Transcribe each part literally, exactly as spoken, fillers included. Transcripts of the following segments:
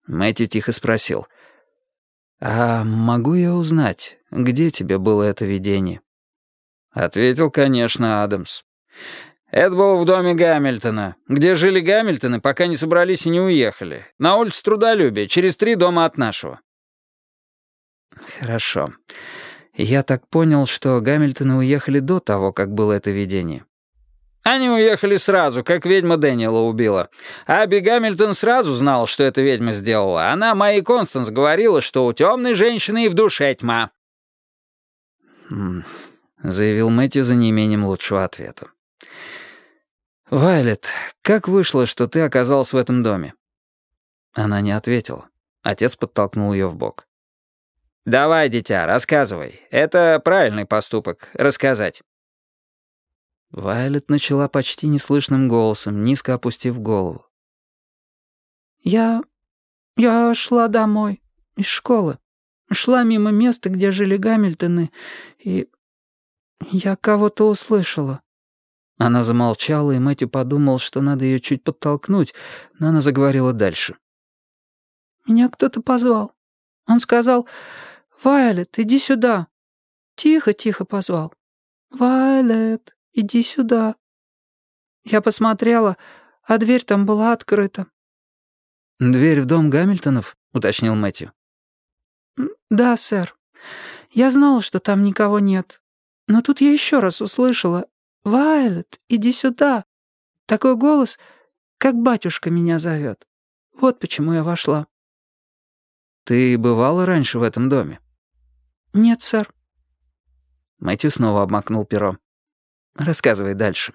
Мэтью тихо спросил. «А могу я узнать, где тебе было это видение?» Ответил, конечно, Адамс. «Это было в доме Гамильтона, где жили Гамильтоны, пока не собрались и не уехали. На улице Трудолюбия, через три дома от нашего». «Хорошо. Я так понял, что Гамильтоны уехали до того, как было это видение». «Они уехали сразу, как ведьма Дэниела убила. Аби Гамильтон сразу знал, что эта ведьма сделала. Она моей Констанс говорила, что у темной женщины и в душе тьма». «Хм», — заявил Мэтью за неимением лучшего ответа. «Вайлет, как вышло, что ты оказалась в этом доме?» Она не ответила. Отец подтолкнул ее в бок. «Давай, дитя, рассказывай. Это правильный поступок — рассказать». Вайлет начала почти неслышным голосом, низко опустив голову. «Я... я шла домой, из школы. Шла мимо места, где жили Гамильтоны, и... я кого-то услышала». Она замолчала, и Мэтью подумал, что надо ее чуть подтолкнуть, но она заговорила дальше. «Меня кто-то позвал. Он сказал: «Вайлет, иди сюда». Тихо-тихо позвал. «Вайлет, иди сюда». Я посмотрела, а дверь там была открыта». «Дверь в дом Гамильтонов?» — уточнил Мэтью. «Да, сэр. Я знала, что там никого нет. Но тут я еще раз услышала: «Вайлет, иди сюда». Такой голос, как батюшка меня зовет. Вот почему я вошла». «Ты бывала раньше в этом доме?» «Нет, сэр». Мэтью снова обмакнул перо. «Рассказывай дальше».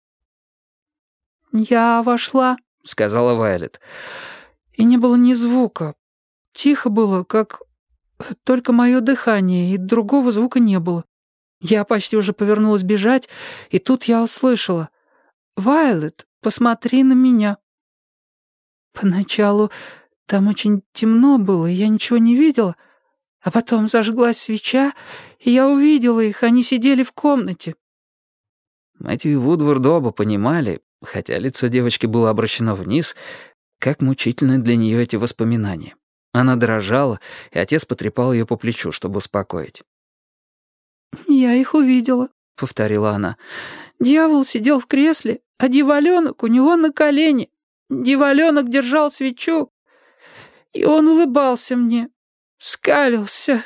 «Я вошла», — сказала Вайлет, — «и не было ни звука. Тихо было, как только мое дыхание, и другого звука не было. Я почти уже повернулась бежать, и тут я услышала: «Вайлет, посмотри на меня». Поначалу там очень темно было, и я ничего не видела, а потом зажглась свеча, и я увидела их, они сидели в комнате». Мэтью и Вудвард оба понимали, хотя лицо девочки было обращено вниз, как мучительны для нее эти воспоминания. Она дрожала, и отец потрепал ее по плечу, чтобы успокоить. «Я их увидела», — повторила она. «Дьявол сидел в кресле, а дьяволёнок у него на колене. Дьяволёнок держал свечу, и он улыбался мне, скалился».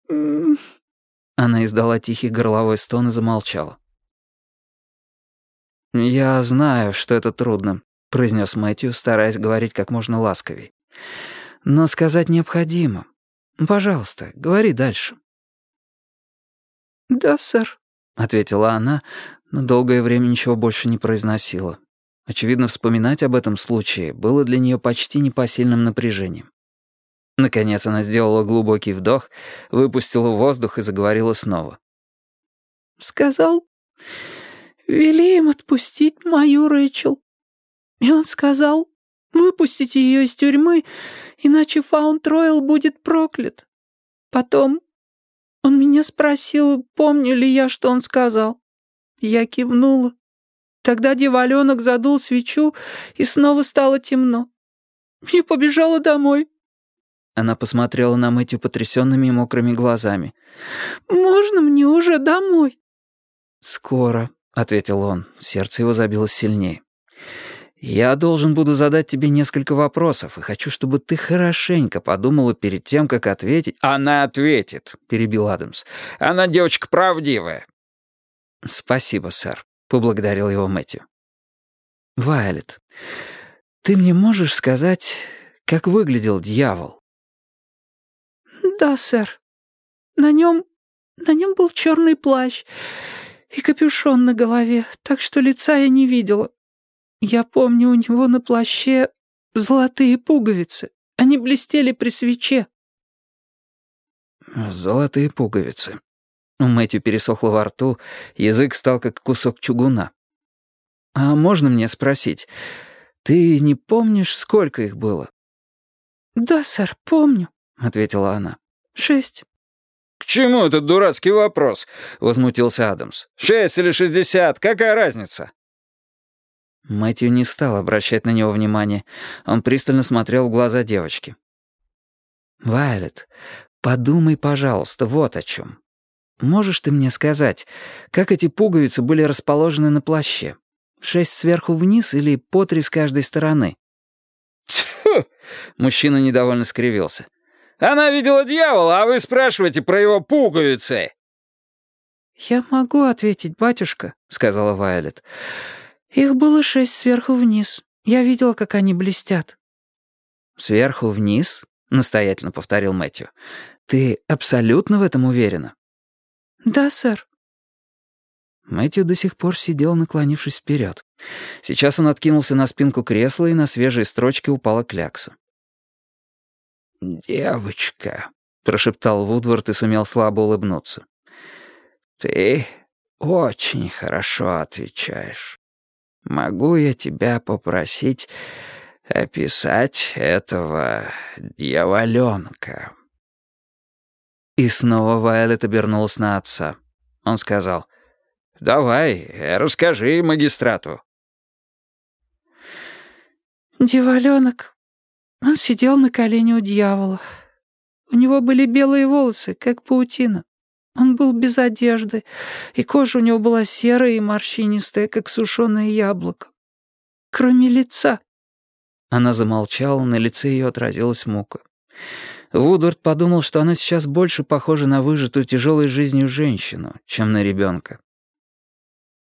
Она издала тихий горловой стон и замолчала. «Я знаю, что это трудно», — произнес Мэтью, стараясь говорить как можно ласковей. «Но сказать необходимо. Пожалуйста, говори дальше». «Да, сэр», — ответила она, но долгое время ничего больше не произносила. Очевидно, вспоминать об этом случае было для нее почти непосильным напряжением. Наконец она сделала глубокий вдох, выпустила воздух и заговорила снова. «Сказал, вели им отпустить мою Рэйчел. И он сказал, выпустите ее из тюрьмы, иначе Фаунд-Ройл будет проклят. Потом он меня спросил, помню ли я, что он сказал. Я кивнула. Тогда дьяволёнок задул свечу, и снова стало темно. Я побежала домой». Она посмотрела на Мэтью потрясенными и мокрыми глазами. «Можно мне уже домой?» «Скоро», — ответил он. Сердце его забилось сильнее. «Я должен буду задать тебе несколько вопросов, и хочу, чтобы ты хорошенько подумала перед тем, как ответить». «Она ответит», — перебил Адамс. «Она девочка правдивая». «Спасибо, сэр», — поблагодарил его Мэтью. «Вайлет, ты мне можешь сказать, как выглядел дьявол?» «Да, сэр. На нем... на нем был черный плащ и капюшон на голове, так что лица я не видела. Я помню, у него на плаще золотые пуговицы. Они блестели при свече». «Золотые пуговицы». У Мэтью пересохло во рту, язык стал как кусок чугуна. «А можно мне спросить, ты не помнишь, сколько их было?» «Да, сэр, помню», — ответила она. «Шесть». «К чему этот дурацкий вопрос?» — возмутился Адамс. «Шесть или шестьдесят, какая разница?» Мэтью не стал обращать на него внимания. Он пристально смотрел в глаза девочки. Вайолет, подумай, пожалуйста, вот о чем. Можешь ты мне сказать, как эти пуговицы были расположены на плаще? Шесть сверху вниз или по три с каждой стороны?» «Тьфу!» — мужчина недовольно скривился. «Она видела дьявола, а вы спрашиваете про его пуговицы!» «Я могу ответить, батюшка», — сказала Вайолет. «Их было шесть сверху вниз. Я видела, как они блестят». «Сверху вниз?» — настоятельно повторил Мэтью. «Ты абсолютно в этом уверена?» «Да, сэр». Мэтью до сих пор сидел, наклонившись вперед. Сейчас он откинулся на спинку кресла, и на свежие строчки упала клякса. «Девочка», — прошептал Вудвард и сумел слабо улыбнуться. «Ты очень хорошо отвечаешь. Могу я тебя попросить описать этого дьяволёнка?» И снова Вайолет обернулась на отца. Он сказал: «Давай, расскажи магистрату». Дьяволёнок. Он сидел на колене у дьявола. У него были белые волосы, как паутина. Он был без одежды, и кожа у него была серая и морщинистая, как сушеное яблоко. Кроме лица». Она замолчала, на лице ее отразилась мука. Вудвард подумал, что она сейчас больше похожа на выжатую тяжелой жизнью женщину, чем на ребенка.